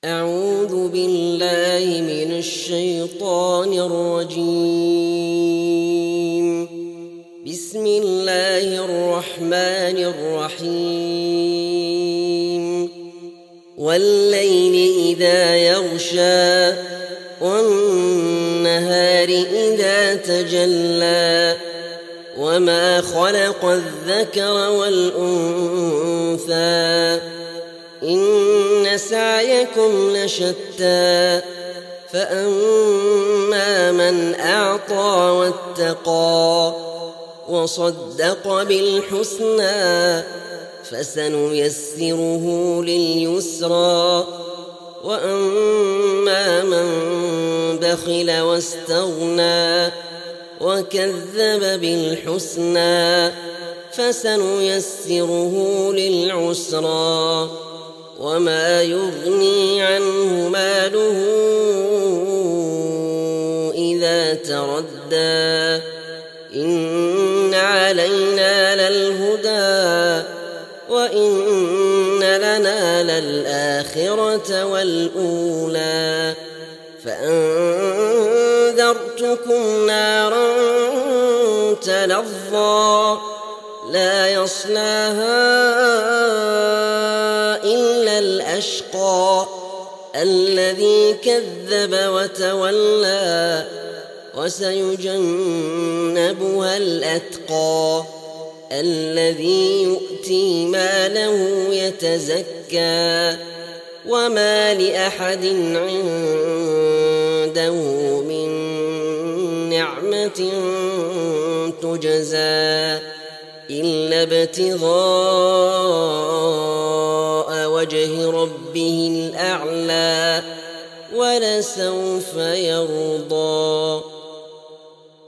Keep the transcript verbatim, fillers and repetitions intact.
أعوذ بالله من الشيطان الرجيم. بسم الله الرحمن الرحيم. والليل إذا يغشى والنهار إذا تجلى وما خلق الذكر والأنثى إن سعيكم لشتى فأما من أعطى واتقى وصدق بالحسنى فسنيسره لليسرى وأما من بخل واستغنى وكذب بالحسنى فسنيسره للعسرى وما يغني عنه ماله إذا تردى إن علينا للهدى وإن لنا للآخرة والأولى فأنذرتكم نارا تلظى لا يصلاها إلا الأشقى الذي كذب وتولى وسيجنبها الأتقى الذي يؤتي ماله يتزكى وما لأحد عنده من نعمة تجزى إلا ابتغاء وجه ربه الأعلى ولسوف يرضى.